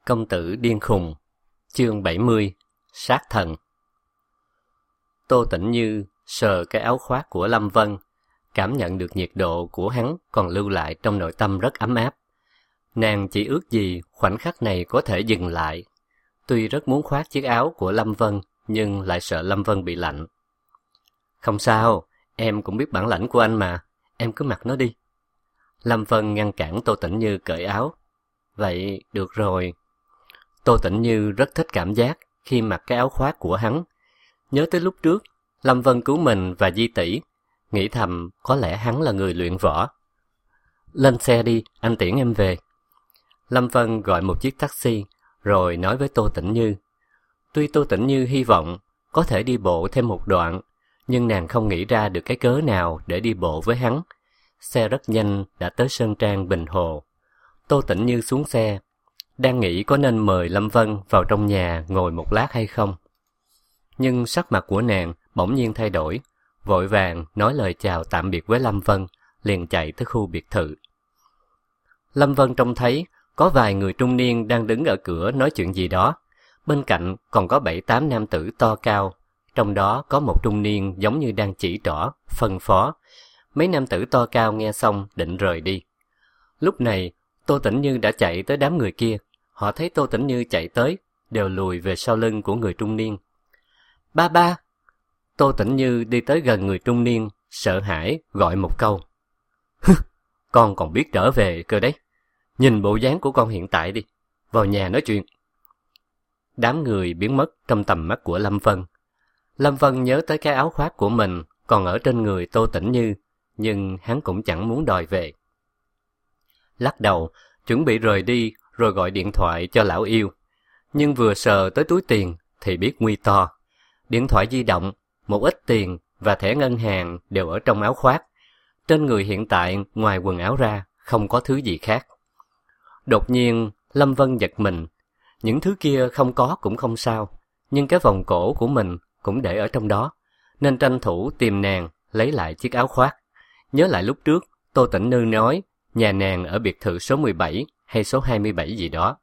Công tử điên khùng. Chương 70. Sát thần. Tô Tĩnh Như sờ cái áo khoác của Lâm Vân, cảm nhận được nhiệt độ của hắn còn lưu lại trong nội tâm rất ấm áp. Nàng chỉ ước gì khoảnh khắc này có thể dừng lại. Tuy rất muốn khoác chiếc áo của Lâm Vân, nhưng lại sợ Lâm Vân bị lạnh. Không sao, em cũng biết bản lãnh của anh mà, em cứ mặc nó đi. Lâm Vân ngăn cản Tô Tĩnh Như cởi áo. Vậy được rồi. Tô Tĩnh Như rất thích cảm giác khi mặc cái áo khoác của hắn. Nhớ tới lúc trước, Lâm Vân cứu mình và Di tỷ, nghĩ thầm có lẽ hắn là người luyện võ. Lên xe đi, anh tiễn em về. Lâm Vân gọi một chiếc taxi, rồi nói với Tô Tĩnh Như. Tuy Tô Tĩnh Như hy vọng có thể đi bộ thêm một đoạn, nhưng nàng không nghĩ ra được cái cớ nào để đi bộ với hắn. Xe rất nhanh đã tới Sơn Trang Bình Hồ. Tô Tĩnh Như xuống xe, đang nghĩ có nên mời Lâm Vân vào trong nhà ngồi một lát hay không. Nhưng sắc mặt của nàng bỗng nhiên thay đổi, vội vàng nói lời chào tạm biệt với Lâm Vân, liền chạy tới khu biệt thự. Lâm Vân trông thấy có vài người trung niên đang đứng ở cửa nói chuyện gì đó, bên cạnh còn có 7-8 nam tử to cao, trong đó có một trung niên giống như đang chỉ trỏ, phân phó. Mấy nam tử to cao nghe xong định rời đi. Lúc này, Tô Tĩnh Như đã chạy tới đám người kia. Họ thấy Tô Tĩnh Như chạy tới, đều lùi về sau lưng của người trung niên. Ba ba! Tô Tĩnh Như đi tới gần người trung niên, sợ hãi gọi một câu. Con còn biết trở về cơ đấy. Nhìn bộ dáng của con hiện tại đi, vào nhà nói chuyện. Đám người biến mất trong tầm mắt của Lâm Vân. Lâm Vân nhớ tới cái áo khoác của mình còn ở trên người Tô Tĩnh Như, nhưng hắn cũng chẳng muốn đòi về. Lắc đầu, chuẩn bị rời đi rồi gọi điện thoại cho lão yêu. Nhưng vừa sờ tới túi tiền thì biết nguy to. Điện thoại di động, một ít tiền và thẻ ngân hàng đều ở trong áo khoác. Trên người hiện tại ngoài quần áo ra không có thứ gì khác. Đột nhiên Lâm Vân giật mình. Những thứ kia không có cũng không sao, nhưng cái vòng cổ của mình cũng để ở trong đó, nên tranh thủ tìm nàng lấy lại chiếc áo khoác. Nhớ lại lúc trước Tô Tĩnh Như nói nhà nàng ở biệt thự số 17 hay số 27 gì đó.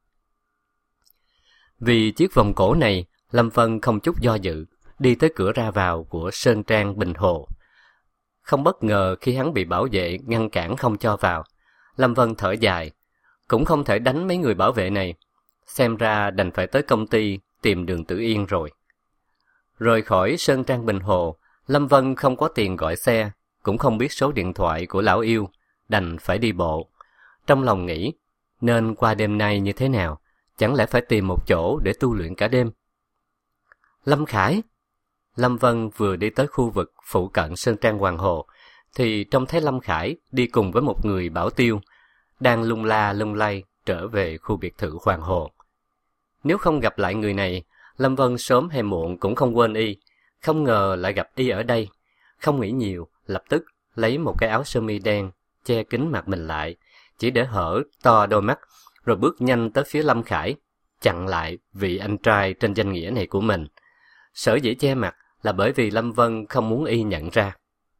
Vì chiếc vòng cổ này, Lâm Vân không chút do dự, đi tới cửa ra vào của Sơn Trang Bình Hồ. Không bất ngờ khi hắn bị bảo vệ ngăn cản không cho vào. Lâm Vân thở dài, cũng không thể đánh mấy người bảo vệ này. Xem ra đành phải tới công ty tìm Đường Tử Yên rồi. Rời khỏi Sơn Trang Bình Hồ, Lâm Vân không có tiền gọi xe, cũng không biết số điện thoại của lão yêu, đành phải đi bộ. Trong lòng nghĩ, nên qua đêm nay như thế nào, chẳng lẽ phải tìm một chỗ để tu luyện cả đêm. Lâm Khải! Lâm Vân vừa đi tới khu vực phụ cận Sơn Trang Hoàng Hồ, thì trông thấy Lâm Khải đi cùng với một người bảo tiêu, đang lung la lung lay trở về khu biệt thự Hoàng Hồ. Nếu không gặp lại người này, Lâm Vân sớm hay muộn cũng không quên y, không ngờ lại gặp y ở đây. Không nghĩ nhiều, lập tức lấy một cái áo sơ mi đen, che kín mặt mình lại, chỉ để hở to đôi mắt, rồi bước nhanh tới phía Lâm Khải, chặn lại vị anh trai trên danh nghĩa này của mình. Sở dĩ che mặt là bởi vì Lâm Vân không muốn y nhận ra.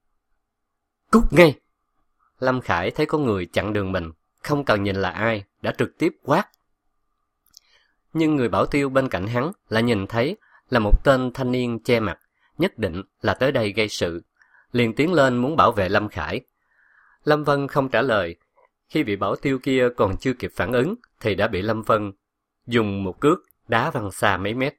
Cút ngay! Lâm Khải thấy có người chặn đường mình, không cần nhìn là ai, đã trực tiếp quát. Nhưng người bảo tiêu bên cạnh hắn lại nhìn thấy là một tên thanh niên che mặt, nhất định là tới đây gây sự, liền tiến lên muốn bảo vệ Lâm Khải. Lâm Vân không trả lời. Khi vị bảo tiêu kia còn chưa kịp phản ứng thì đã bị Lâm Vân dùng một cước đá văng xa mấy mét.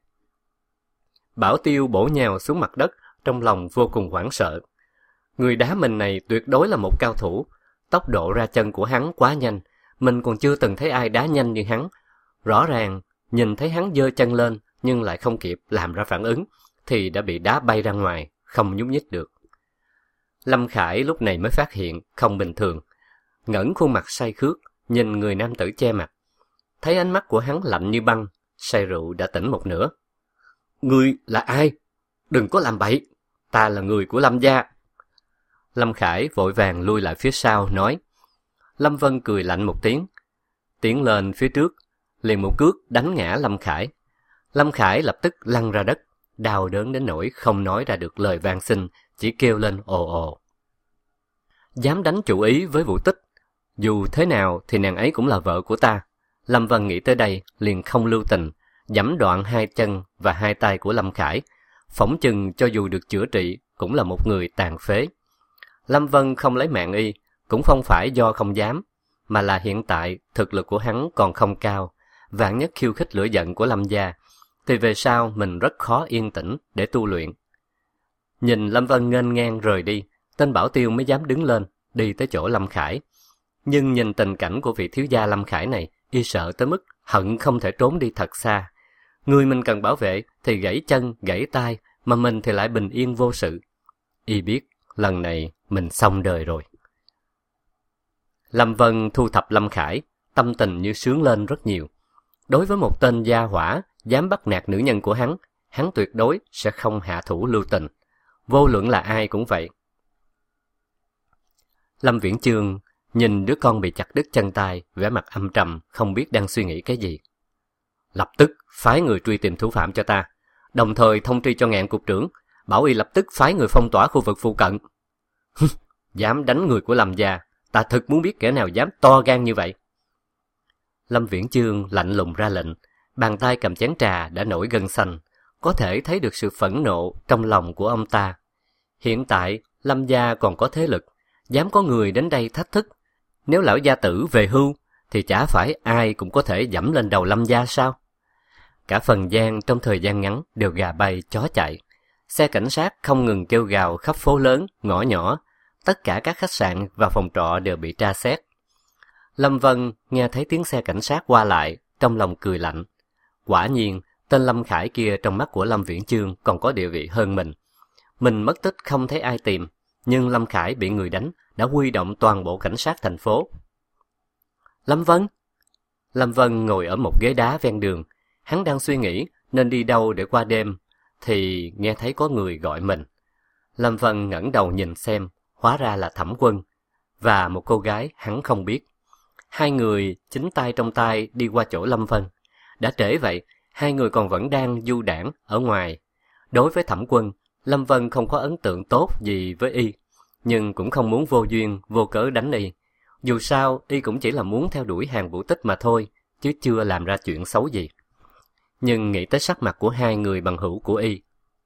Bảo tiêu bổ nhào xuống mặt đất, trong lòng vô cùng hoảng sợ. Người đá mình này tuyệt đối là một cao thủ, tốc độ ra chân của hắn quá nhanh, mình còn chưa từng thấy ai đá nhanh như hắn. Rõ ràng nhìn thấy hắn giơ chân lên nhưng lại không kịp làm ra phản ứng thì đã bị đá bay ra ngoài, không nhúc nhích được. Lâm Khải lúc này mới phát hiện không bình thường, ngẩng khuôn mặt say khước nhìn người nam tử che mặt. Thấy ánh mắt của hắn lạnh như băng, say rượu đã tỉnh một nửa. Ngươi là ai? Đừng có làm bậy, ta là người của Lâm gia. Lâm Khải vội vàng lui lại phía sau nói. Lâm Vân cười lạnh một tiếng, tiến lên phía trước, liền một cước đánh ngã Lâm Khải. Lâm Khải lập tức lăn ra đất, đau đớn đến nỗi không nói ra được lời van xin, chỉ kêu lên ồ ồ. Dám đánh chủ ý với Vũ Tích, dù thế nào thì nàng ấy cũng là vợ của ta. Lâm Vân nghĩ tới đây liền không lưu tình, giẫm đoạn 2 chân và 2 tay của Lâm Khải, phỏng chừng cho dù được chữa trị cũng là một người tàn phế. Lâm Vân không lấy mạng y, cũng không phải do không dám, mà là hiện tại thực lực của hắn còn không cao, vạn nhất khiêu khích lửa giận của Lâm gia, thì về sau mình rất khó yên tĩnh để tu luyện. Nhìn Lâm Vân nghênh ngang rời đi, tên bảo tiêu mới dám đứng lên, đi tới chỗ Lâm Khải. Nhưng nhìn tình cảnh của vị thiếu gia Lâm Khải này, y sợ tới mức hận không thể trốn đi thật xa. Người mình cần bảo vệ thì gãy chân, gãy tay, mà mình thì lại bình yên vô sự. Y biết, lần này mình xong đời rồi. Lâm Vân thu thập Lâm Khải, tâm tình như sướng lên rất nhiều. Đối với một tên gia hỏa dám bắt nạt nữ nhân của hắn tuyệt đối sẽ không hạ thủ lưu tình. Vô luận là ai cũng vậy. Lâm Viễn Chương nhìn đứa con bị chặt đứt chân tay, vẻ mặt âm trầm, không biết đang suy nghĩ cái gì. Lập tức phái người truy tìm thủ phạm cho ta, đồng thời thông tri cho Ngạn cục trưởng, bảo y lập tức phái người phong tỏa khu vực phụ cận. Dám đánh người của Lâm gia, ta thực muốn biết kẻ nào dám to gan như vậy. Lâm Viễn Chương lạnh lùng ra lệnh, bàn tay cầm chén trà đã nổi gân xanh, có thể thấy được sự phẫn nộ trong lòng của ông ta. Hiện tại Lâm gia còn có thế lực, dám có người đến đây thách thức. Nếu lão gia tử về hưu, thì chả phải ai cũng có thể dẫm lên đầu Lâm gia sao? Cả Phần Giang trong thời gian ngắn đều gà bay chó chạy. Xe cảnh sát không ngừng kêu gào khắp phố lớn, ngõ nhỏ. Tất cả các khách sạn và phòng trọ đều bị tra xét. Lâm Vân nghe thấy tiếng xe cảnh sát qua lại, trong lòng cười lạnh. Quả nhiên, tên Lâm Khải kia trong mắt của Lâm Viễn Chương còn có địa vị hơn mình. Mình mất tích không thấy ai tìm, nhưng Lâm Khải bị người đánh đã huy động toàn bộ cảnh sát thành phố. Lâm Vân? Lâm Vân ngồi ở một ghế đá ven đường. Hắn đang suy nghĩ nên đi đâu để qua đêm, thì nghe thấy có người gọi mình. Lâm Vân ngẩng đầu nhìn xem, hóa ra là Thẩm Quân và một cô gái hắn không biết. Hai người chính tay trong tay đi qua chỗ Lâm Vân. Đã trễ vậy, hai người còn vẫn đang du đãng ở ngoài. Đối với Thẩm Quân, Lâm Vân không có ấn tượng tốt gì với y, nhưng cũng không muốn vô duyên vô cớ đánh y. Dù sao y cũng chỉ là muốn theo đuổi Hàn Vũ Tích mà thôi, chứ chưa làm ra chuyện xấu gì. Nhưng nghĩ tới sắc mặt của hai người bằng hữu của y,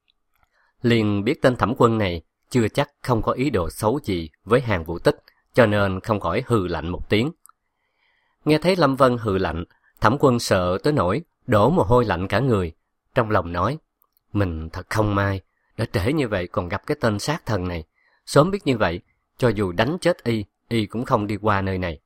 liền biết tên Thẩm Quân này chưa chắc không có ý đồ xấu gì với Hàn Vũ Tích, cho nên không khỏi hừ lạnh một tiếng. Nghe thấy Lâm Vân hừ lạnh, Thẩm Quân sợ tới nỗi đổ mồ hôi lạnh cả người, trong lòng nói: mình thật không may, đã trễ như vậy còn gặp cái tên sát thần này. Sớm biết như vậy, cho dù đánh chết y cũng không đi qua nơi này.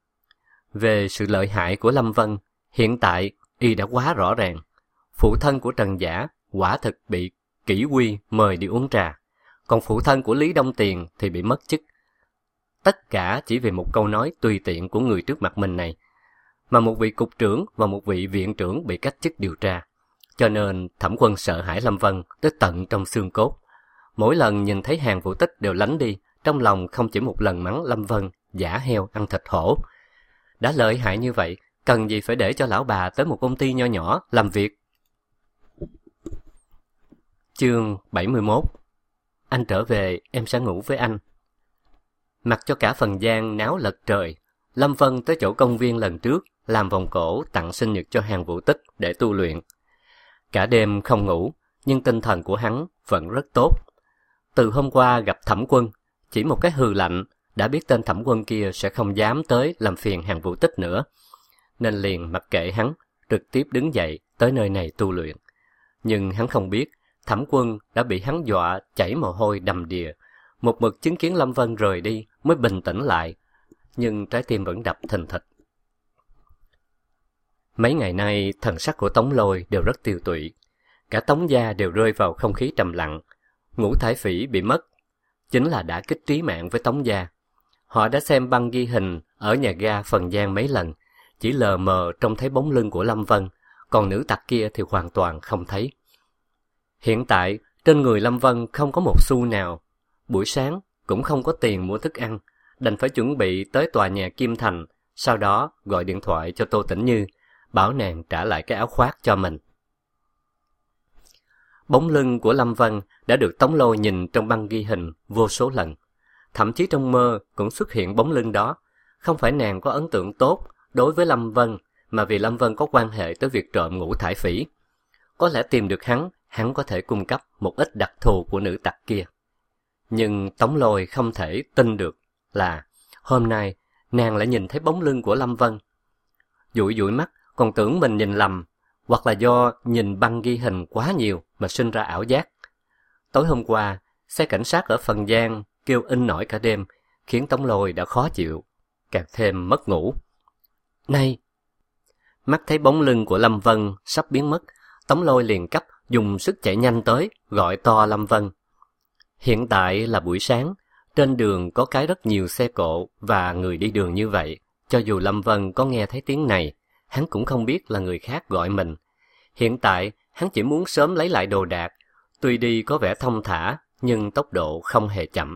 Về sự lợi hại của Lâm Vân, hiện tại y đã quá rõ ràng. Phụ thân của Trần Giả quả thực bị kỷ quy mời đi uống trà, còn phụ thân của Lý Đông Tiền thì bị mất chức. Tất cả chỉ vì một câu nói tùy tiện của người trước mặt mình này, mà một vị cục trưởng và một vị viện trưởng bị cách chức điều tra. Cho nên Thẩm Quân sợ hãi Lâm Vân tới tận trong xương cốt. Mỗi lần nhìn thấy Hàn Vũ Tích đều lánh đi, trong lòng không chỉ một lần mắng Lâm Vân giả heo ăn thịt hổ. Đã lợi hại như vậy, cần gì phải để cho lão bà tới một công ty nho nhỏ làm việc. Chương 71. Anh trở về, em sẽ ngủ với anh. Mặc cho cả Phần Giang náo lật trời, Lâm Vân tới chỗ công viên lần trước làm vòng cổ tặng sinh nhật cho Hàn Vũ Tích để tu luyện. Cả đêm không ngủ, nhưng tinh thần của hắn vẫn rất tốt. Từ hôm qua gặp Thẩm Quân, chỉ một cái hừ lạnh đã biết tên Thẩm Quân kia sẽ không dám tới làm phiền Hàn Vũ Tích nữa, nên liền mặc kệ hắn, trực tiếp đứng dậy tới nơi này tu luyện. Nhưng hắn không biết Thẩm Quân đã bị hắn dọa chảy mồ hôi đầm đìa, một mực chứng kiến Lâm Vân rời đi mới bình tĩnh lại, nhưng trái tim vẫn đập thình thịch. Mấy ngày nay thần sắc của Tống Lôi đều rất tiêu tụy, cả Tống gia đều rơi vào không khí trầm lặng. Ngũ Thải Phỉ bị mất chính là đả kích trí mạng với Tống gia. Họ đã xem băng ghi hình ở nhà ga Phần Giang mấy lần, chỉ lờ mờ trông thấy bóng lưng của Lâm Vân, còn nữ tặc kia thì hoàn toàn không thấy. Hiện tại trên người Lâm Vân không có một xu nào, buổi sáng cũng không có tiền mua thức ăn, đành phải chuẩn bị tới tòa nhà Kim Thành, sau đó gọi điện thoại cho Tô Tĩnh Như, bảo nàng trả lại cái áo khoác cho mình. Bóng lưng của Lâm Vân đã được Tống Lôi nhìn trong băng ghi hình vô số lần. Thậm chí trong mơ cũng xuất hiện bóng lưng đó. Không phải nàng có ấn tượng tốt đối với Lâm Vân, mà vì Lâm Vân có quan hệ tới việc trộm ngũ thải phỉ. Có lẽ tìm được hắn có thể cung cấp một ít đặc thù của nữ tặc kia. Nhưng Tống Lôi không thể tin được là hôm nay nàng lại nhìn thấy bóng lưng của Lâm Vân. Dụi dụi mắt, còn tưởng mình nhìn lầm, hoặc là do nhìn băng ghi hình quá nhiều mà sinh ra ảo giác. Tối hôm qua, xe cảnh sát ở Phần Giang kêu in nổi cả đêm, khiến Tống Lôi đã khó chịu, càng thêm mất ngủ. Này! Mắt thấy bóng lưng của Lâm Vân sắp biến mất, Tống Lôi liền cấp dùng sức chạy nhanh tới, gọi to Lâm Vân. Hiện tại là buổi sáng, trên đường có cái rất nhiều xe cộ và người đi đường như vậy. Cho dù Lâm Vân có nghe thấy tiếng này, hắn cũng không biết là người khác gọi mình. Hiện tại, hắn chỉ muốn sớm lấy lại đồ đạc, tuy đi có vẻ thông thả, nhưng tốc độ không hề chậm.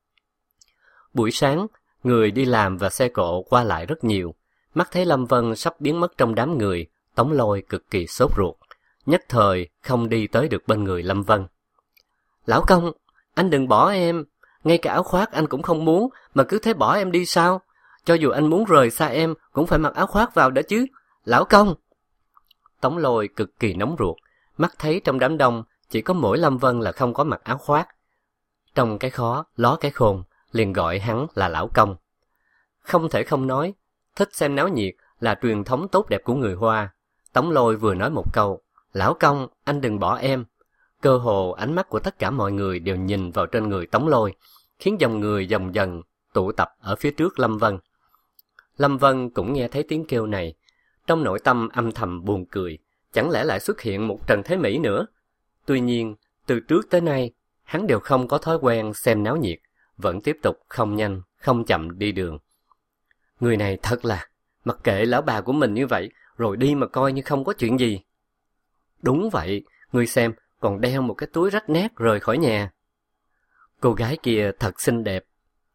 Buổi sáng, người đi làm và xe cộ qua lại rất nhiều. Mắt thấy Lâm Vân sắp biến mất trong đám người, Tống Lôi cực kỳ sốt ruột, nhất thời không đi tới được bên người Lâm Vân. Lão công, anh đừng bỏ em, ngay cả áo khoác anh cũng không muốn, mà cứ thế bỏ em đi sao? Cho dù anh muốn rời xa em, cũng phải mặc áo khoác vào đã chứ, lão công. Tống Lôi cực kỳ nóng ruột, mắt thấy trong đám đông chỉ có mỗi Lâm Vân là không có mặc áo khoác. Trong cái khó, ló cái khôn, liền gọi hắn là lão công. Không thể không nói, thích xem náo nhiệt là truyền thống tốt đẹp của người Hoa. Tống Lôi vừa nói một câu, lão công, anh đừng bỏ em. Cơ hồ ánh mắt của tất cả mọi người đều nhìn vào trên người Tống Lôi, khiến dòng người dần dần tụ tập ở phía trước Lâm Vân. Lâm Vân cũng nghe thấy tiếng kêu này, trong nội tâm âm thầm buồn cười, chẳng lẽ lại xuất hiện một Trần Thế Mỹ nữa? Tuy nhiên, từ trước tới nay, hắn đều không có thói quen xem náo nhiệt, vẫn tiếp tục không nhanh, không chậm đi đường. Người này thật là, mặc kệ lão bà của mình như vậy, rồi đi mà coi như không có chuyện gì. Đúng vậy, ngươi xem, còn đeo một cái túi rách nát rời khỏi nhà. Cô gái kia thật xinh đẹp.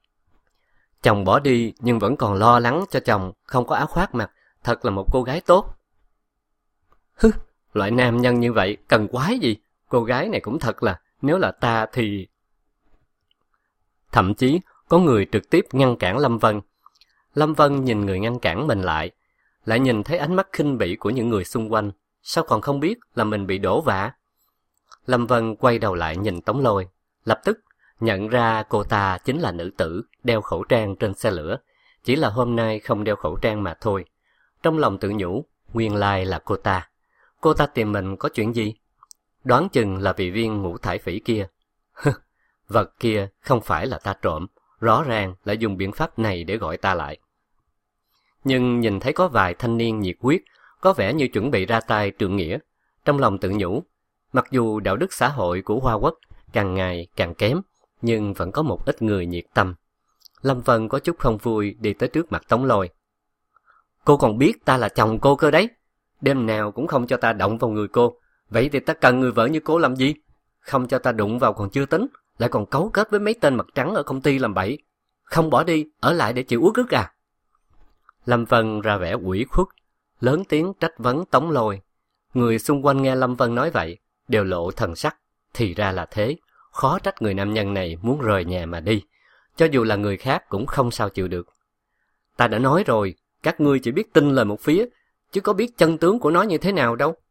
Chồng bỏ đi nhưng vẫn còn lo lắng cho chồng không có áo khoác mặc, thật là một cô gái tốt. Hứ, loại nam nhân như vậy cần quái gì, cô gái này cũng thật là, nếu là ta thì... Thậm chí có người trực tiếp ngăn cản Lâm Vân. Lâm Vân nhìn người ngăn cản mình lại nhìn thấy ánh mắt khinh bỉ của những người xung quanh, sao còn không biết là mình bị đổ vạ. Lâm Vân quay đầu lại nhìn Tống Lôi, lập tức nhận ra cô ta chính là nữ tử đeo khẩu trang trên xe lửa, chỉ là hôm nay không đeo khẩu trang mà thôi. Trong lòng tự nhủ, nguyên lai là cô ta. Cô ta tìm mình có chuyện gì? Đoán chừng là vị viên ngũ thải phỉ kia. Vật kia không phải là ta trộm, rõ ràng là dùng biện pháp này để gọi ta lại. Nhưng nhìn thấy có vài thanh niên nhiệt huyết, có vẻ như chuẩn bị ra tay trượng nghĩa. Trong lòng tự nhủ, mặc dù đạo đức xã hội của Hoa Quốc càng ngày càng kém, nhưng vẫn có một ít người nhiệt tâm. Lâm Vân có chút không vui đi tới trước mặt Tống Lôi. Cô còn biết ta là chồng cô cơ đấy. Đêm nào cũng không cho ta động vào người cô. Vậy thì ta cần người vợ như cô làm gì? Không cho ta đụng vào còn chưa tính, lại còn cấu kết với mấy tên mặt trắng ở công ty làm bậy. Không bỏ đi, ở lại để chịu uất ức à? Lâm Vân ra vẻ ủy khuất, lớn tiếng trách vấn Tống Lôi. Người xung quanh nghe Lâm Vân nói vậy, đều lộ thần sắc. Thì ra là thế, khó trách người nam nhân này muốn rời nhà mà đi. Cho dù là người khác cũng không sao chịu được. Ta đã nói rồi, các ngươi chỉ biết tin lời một phía, chứ có biết chân tướng của nó như thế nào đâu.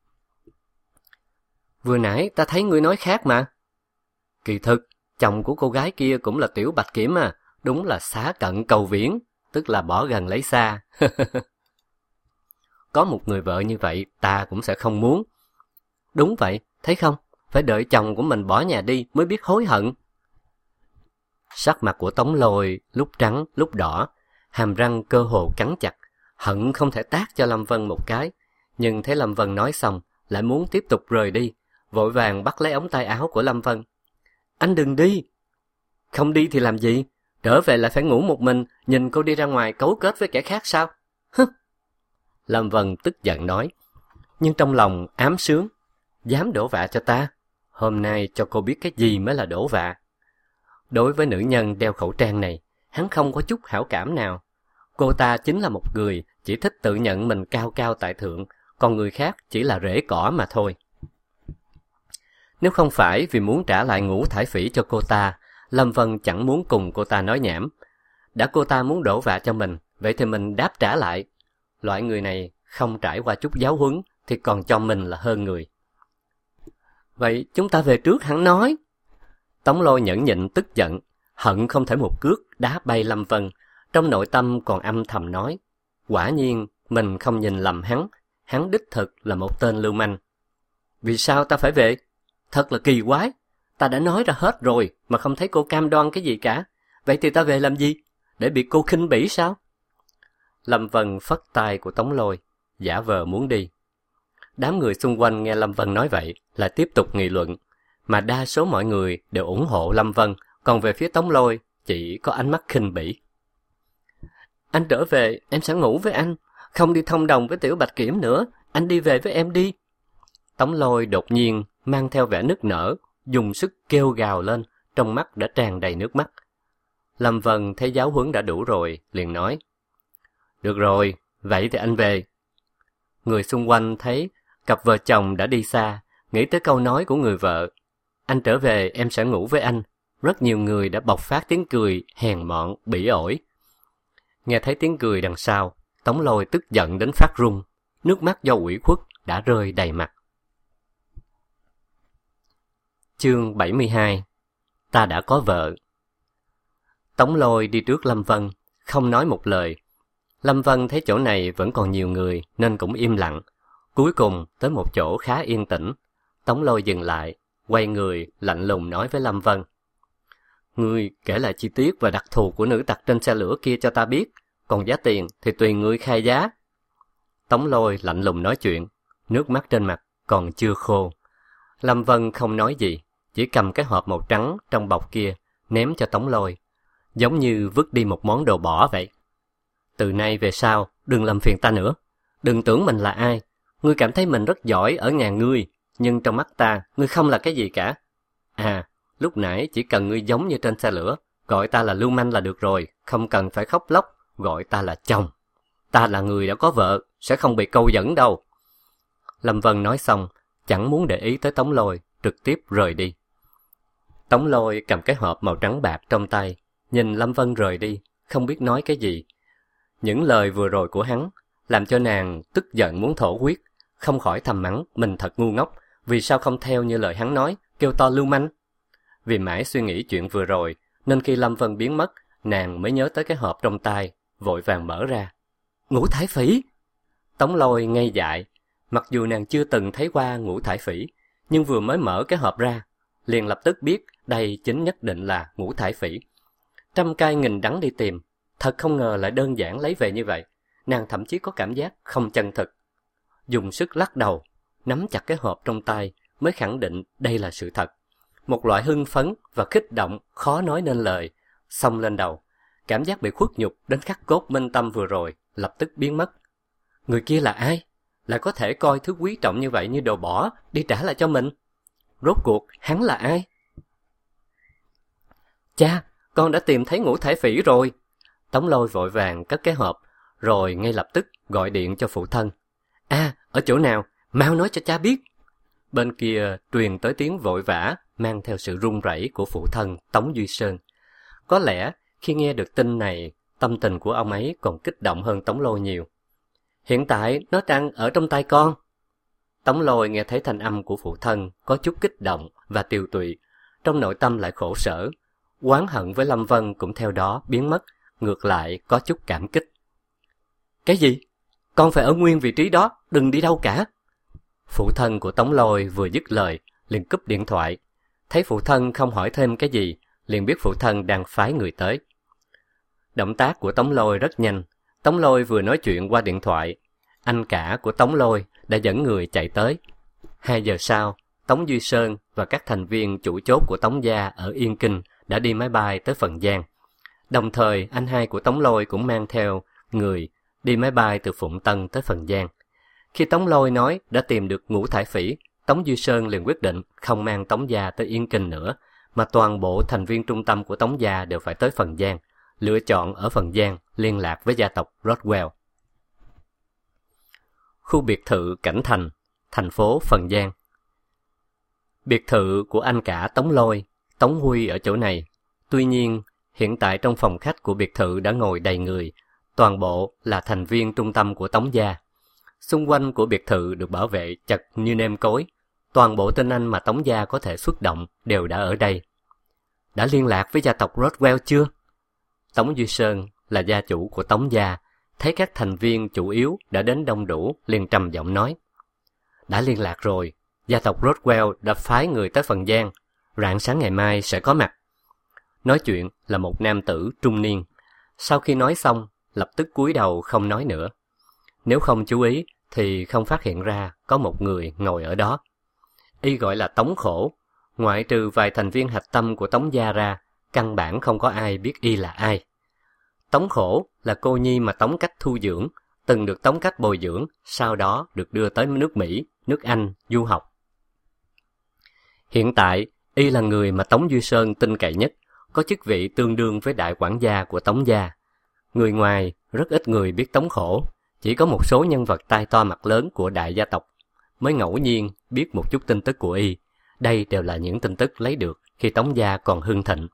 Vừa nãy ta thấy ngươi nói khác mà. Kỳ thực, chồng của cô gái kia cũng là Tiểu Bạch Kiểm à, đúng là xá cận cầu viễn, tức là bỏ gần lấy xa. Có một người vợ như vậy ta cũng sẽ không muốn. Đúng vậy, thấy không? Phải đợi chồng của mình bỏ nhà đi mới biết hối hận. Sắc mặt của Tống Lôi lúc trắng lúc đỏ, hàm răng cơ hồ cắn chặt, hận không thể tát cho Lâm Vân một cái. Nhưng thấy Lâm Vân nói xong, lại muốn tiếp tục rời đi, vội vàng bắt lấy ống tay áo của Lâm Vân. Anh đừng đi. Không đi thì làm gì? Trở về lại phải ngủ một mình, nhìn cô đi ra ngoài cấu kết với kẻ khác sao? Hứ! Lâm Vân tức giận nói, nhưng trong lòng ám sướng. Dám đổ vạ cho ta? Hôm nay cho cô biết cái gì mới là đổ vạ. Đối với nữ nhân đeo khẩu trang này, hắn không có chút hảo cảm nào. Cô ta chính là một người chỉ thích tự nhận mình cao cao tại thượng, còn người khác chỉ là rễ cỏ mà thôi. Nếu không phải vì muốn trả lại ngũ thải phỉ cho cô ta, Lâm Vân chẳng muốn cùng cô ta nói nhảm. Đã cô ta muốn đổ vạ cho mình, vậy thì mình đáp trả lại. Loại người này không trải qua chút giáo huấn thì còn cho mình là hơn người. Vậy chúng ta về trước hẳn nói. Tống Lôi nhẫn nhịn tức giận, hận không thể một cước đá bay Lâm Vân, trong nội tâm còn âm thầm nói, quả nhiên mình không nhìn lầm hắn đích thực là một tên lưu manh. Vì sao ta phải về? Thật là kỳ quái, ta đã nói ra hết rồi mà không thấy cô cam đoan cái gì cả. Vậy thì ta về làm gì? Để bị cô khinh bỉ sao? Lâm Vân phất tay của Tống Lôi, giả vờ muốn đi. Đám người xung quanh nghe Lâm Vân nói vậy lại tiếp tục nghị luận, mà đa số mọi người đều ủng hộ Lâm Vân, còn về phía Tống Lôi chỉ có ánh mắt khinh bỉ. Anh trở về, em sẽ ngủ với anh, không đi thông đồng với Tiểu Bạch Kiểm nữa, anh đi về với em đi. Tống Lôi đột nhiên mang theo vẻ nức nở, dùng sức kêu gào lên, trong mắt đã tràn đầy nước mắt. Lâm Vân thấy giáo huấn đã đủ rồi, liền nói, được rồi, vậy thì anh về. Người xung quanh thấy cặp vợ chồng đã đi xa, nghĩ tới câu nói của người vợ, anh trở về em sẽ ngủ với anh. Rất nhiều người đã bộc phát tiếng cười hèn mọn, bỉ ổi. Nghe thấy tiếng cười đằng sau, Tống Lôi tức giận đến phát run, nước mắt do ủy khuất đã rơi đầy mặt. Chương 72. Ta đã có vợ. Tống Lôi đi trước Lâm Vân, không nói một lời. Lâm Vân thấy chỗ này vẫn còn nhiều người nên cũng im lặng. Cuối cùng tới một chỗ khá yên tĩnh, Tống Lôi dừng lại, quay người lạnh lùng nói với Lâm Vân, ngươi kể lại chi tiết và đặc thù của nữ tặc trên xe lửa kia cho ta biết, còn giá tiền thì tùy ngươi khai giá. Tống Lôi lạnh lùng nói chuyện, nước mắt trên mặt còn chưa khô. Lâm Vân không nói gì, chỉ cầm cái hộp màu trắng trong bọc kia ném cho Tống Lôi, giống như vứt đi một món đồ bỏ vậy. Từ nay về sau đừng làm phiền ta nữa, đừng tưởng mình là ai. Ngươi cảm thấy mình rất giỏi ở nhà ngươi, nhưng trong mắt ta ngươi không là cái gì cả. À, lúc nãy chỉ cần ngươi giống như trên xe lửa, gọi ta là lưu manh là được rồi, không cần phải khóc lóc, gọi ta là chồng. Ta là người đã có vợ, sẽ không bị câu dẫn đâu. Lâm Vân nói xong, chẳng muốn để ý tới Tống Lôi, trực tiếp rời đi. Tống Lôi cầm cái hộp màu trắng bạc trong tay, nhìn Lâm Vân rời đi, không biết nói cái gì. Những lời vừa rồi của hắn làm cho nàng tức giận muốn thổ huyết, không khỏi thầm mắng mình thật ngu ngốc, vì sao không theo như lời hắn nói, kêu to lưu manh. Vì mãi suy nghĩ chuyện vừa rồi, nên khi Lâm Vân biến mất, nàng mới nhớ tới cái hộp trong tay, vội vàng mở ra. Ngũ thải phỉ! Tống Lôi ngây dại, mặc dù nàng chưa từng thấy qua ngũ thải phỉ, nhưng vừa mới mở cái hộp ra, liền lập tức biết đây chính nhất định là ngũ thải phỉ. Trăm cay nghìn đắng đi tìm, thật không ngờ lại đơn giản lấy về như vậy. Nàng thậm chí có cảm giác không chân thực. Dùng sức lắc đầu, nắm chặt cái hộp trong tay mới khẳng định đây là sự thật. Một loại hưng phấn và kích động khó nói nên lời xông lên đầu. Cảm giác bị khuất nhục đến khắc cốt minh tâm vừa rồi lập tức biến mất. Người kia là ai? Lại có thể coi thứ quý trọng như vậy như đồ bỏ đi trả lại cho mình? Rốt cuộc hắn là ai? Cha, con đã tìm thấy ngũ thải phỉ rồi. Tống Lôi vội vàng cất cái hộp, rồi ngay lập tức gọi điện cho phụ thân. À, ở chỗ nào? Mau nói cho cha biết. Bên kia truyền tới tiếng vội vã, mang theo sự run rẩy của phụ thân Tống Duy Sơn. Có lẽ khi nghe được tin này, tâm tình của ông ấy còn kích động hơn Tống Lôi nhiều. Hiện tại nó đang ở trong tay con. Tống Lôi nghe thấy thanh âm của phụ thân có chút kích động và tiều tụy, trong nội tâm lại khổ sở. Oán hận với Lâm Vân cũng theo đó biến mất, ngược lại có chút cảm kích. Cái gì? Con phải ở nguyên vị trí đó, đừng đi đâu cả. Phụ thân của Tống Lôi vừa dứt lời, liền cúp điện thoại. Thấy phụ thân không hỏi thêm cái gì, liền biết phụ thân đang phái người tới. Động tác của Tống Lôi rất nhanh. Tống Lôi vừa nói chuyện qua điện thoại, anh cả của Tống Lôi đã dẫn người chạy tới. 2 giờ sau, Tống Duy Sơn và các thành viên chủ chốt của Tống gia ở Yên Kinh đã đi máy bay tới Phần Giang. Đồng thời, anh hai của Tống Lôi cũng mang theo người đi máy bay từ Phụng Tân tới Phần Giang. Khi Tống Lôi nói đã tìm được ngũ thải phỉ, Tống Duy Sơn liền quyết định không mang Tống gia tới Yên Kinh nữa, mà toàn bộ thành viên trung tâm của Tống gia đều phải tới Phần Giang, lựa chọn ở Phần Giang liên lạc với gia tộc Rothwell. Khu biệt thự Cảnh Thành, thành phố Phần Giang. Biệt thự của anh cả Tống Lôi, Tống Huy ở chỗ này. Tuy nhiên, hiện tại trong phòng khách của biệt thự đã ngồi đầy người, toàn bộ là thành viên trung tâm của Tống gia. Xung quanh của biệt thự được bảo vệ chặt như nêm cối. Toàn bộ tên Anh mà Tống gia có thể xuất động đều đã ở đây. Đã liên lạc với gia tộc Rothwell chưa? Tống Duy Sơn là gia chủ của Tống gia, thấy các thành viên chủ yếu đã đến đông đủ, liền trầm giọng nói. Đã liên lạc rồi, gia tộc Rothwell đã phái người tới Phần Giang, rạng sáng ngày mai sẽ có mặt. Nói chuyện là một nam tử trung niên. Sau khi nói xong, lập tức cúi đầu không nói nữa. Nếu không chú ý thì không phát hiện ra có một người ngồi ở đó. Y gọi là Tống Khổ, ngoại trừ vài thành viên hạch tâm của Tống gia ra, căn bản không có ai biết y là ai. Tống Khổ là cô nhi mà Tống Cách thu dưỡng, từng được Tống Cách bồi dưỡng, sau đó được đưa tới nước Mỹ, nước Anh du học. Hiện tại, y là người mà Tống Duy Sơn tin cậy nhất, có chức vị tương đương với đại quản gia của Tống gia. Người ngoài, rất ít người biết Tống Khổ, chỉ có một số nhân vật tai to mặt lớn của đại gia tộc mới ngẫu nhiên biết một chút tin tức của y. Đây đều là những tin tức lấy được khi Tống gia còn hưng thịnh.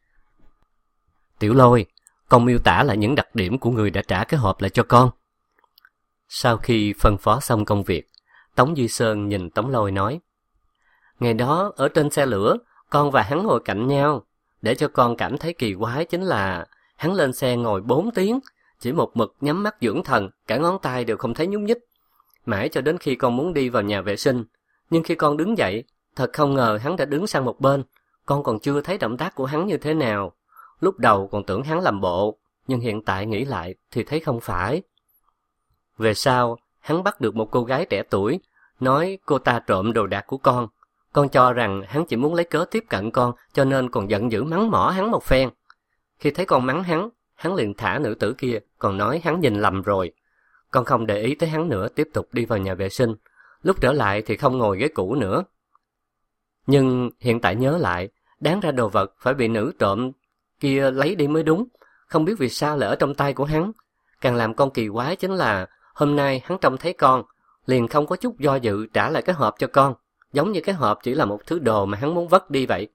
Tiểu Lôi, con miêu tả lại những đặc điểm của người đã trả cái hộp lại cho con. Sau khi phân phó xong công việc, Tống Duy Sơn nhìn Tống Lôi nói. Ngày đó, ở trên xe lửa, con và hắn ngồi cạnh nhau. Để cho con cảm thấy kỳ quái chính là hắn lên xe ngồi 4 tiếng, chỉ một mực nhắm mắt dưỡng thần, cả ngón tay đều không thấy nhúc nhích. Mãi cho đến khi con muốn đi vào nhà vệ sinh. Nhưng khi con đứng dậy, thật không ngờ hắn đã đứng sang một bên. Con còn chưa thấy động tác của hắn như thế nào. Lúc đầu còn tưởng hắn làm bộ, nhưng hiện tại nghĩ lại thì thấy không phải. Về sau, hắn bắt được một cô gái trẻ tuổi, nói cô ta trộm đồ đạc của con. Con cho rằng hắn chỉ muốn lấy cớ tiếp cận con, cho nên còn giận dữ mắng mỏ hắn một phen. Khi thấy con mắng hắn liền thả nữ tử kia, còn nói hắn nhìn lầm rồi. Con không để ý tới hắn nữa, tiếp tục đi vào nhà vệ sinh. Lúc trở lại thì không ngồi ghế cũ nữa. Nhưng hiện tại nhớ lại, đáng ra đồ vật phải bị nữ trộm kia lấy đi mới đúng. Không biết vì sao lại ở trong tay của hắn. Càng làm con kỳ quái chính là hôm nay hắn trông thấy con, liền không có chút do dự trả lại cái hộp cho con. Giống như cái hộp chỉ là một thứ đồ mà hắn muốn vất đi vậy.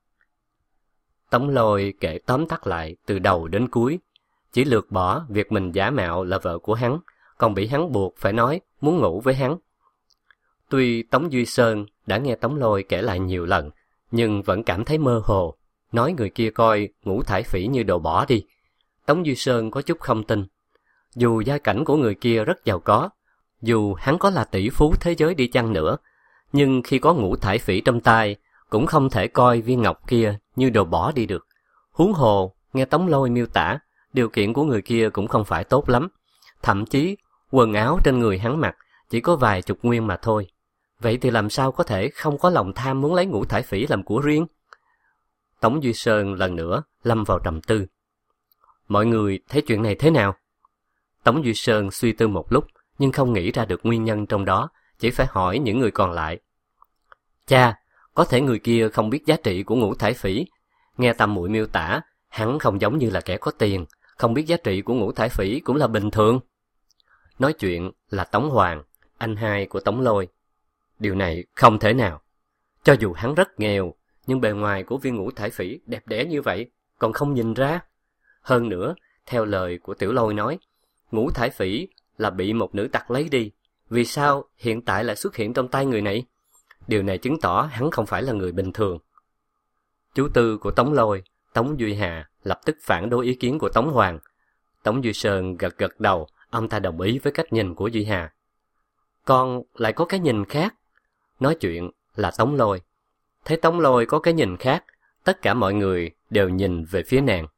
Tống Lôi kể tóm tắt lại từ đầu đến cuối, chỉ lược bỏ việc mình giả mạo là vợ của hắn, còn bị hắn buộc phải nói muốn ngủ với hắn. Tuy Tống Duy Sơn đã nghe Tống Lôi kể lại nhiều lần, nhưng vẫn cảm thấy mơ hồ, nói người kia coi Ngũ Thải Phỉ như đồ bỏ đi. Tống Duy Sơn có chút không tin. Dù gia cảnh của người kia rất giàu có, dù hắn có là tỷ phú thế giới đi chăng nữa, nhưng khi có Ngũ Thải Phỉ trong tay, cũng không thể coi viên ngọc kia như đồ bỏ đi được. Huống hồ, nghe Tống Lôi miêu tả, điều kiện của người kia cũng không phải tốt lắm. Thậm chí, quần áo trên người hắn mặc chỉ có vài chục nguyên mà thôi. Vậy thì làm sao có thể không có lòng tham muốn lấy Ngũ Thải Phỉ làm của riêng? Tống Duy Sơn lần nữa lâm vào trầm tư. Mọi người thấy chuyện này thế nào? Tống Duy Sơn suy tư một lúc, nhưng không nghĩ ra được nguyên nhân trong đó, chỉ phải hỏi những người còn lại. Cha, có thể người kia không biết giá trị của Ngũ Thải Phỉ. Nghe Tam muội miêu tả, hắn không giống như là kẻ có tiền, không biết giá trị của Ngũ Thải Phỉ cũng là bình thường. Nói chuyện là Tống Hoàng, anh hai của Tống Lôi. Điều này không thể nào. Cho dù hắn rất nghèo, nhưng bề ngoài của viên Ngũ Thải Phỉ đẹp đẽ như vậy, còn không nhìn ra. Hơn nữa, theo lời của Tiểu Lôi nói, Ngũ Thải Phỉ là bị một nữ tặc lấy đi. Vì sao hiện tại lại xuất hiện trong tay người này? Điều này chứng tỏ hắn không phải là người bình thường. Chú tư của Tống Lôi, Tống Duy Hà lập tức phản đối ý kiến của Tống Hoàng. Tống Duy Sơn gật gật đầu, ông ta đồng ý với cách nhìn của Duy Hà. Con lại có cái nhìn khác. Nói chuyện là Tống Lôi. Thấy Tống Lôi có cái nhìn khác, tất cả mọi người đều nhìn về phía nàng.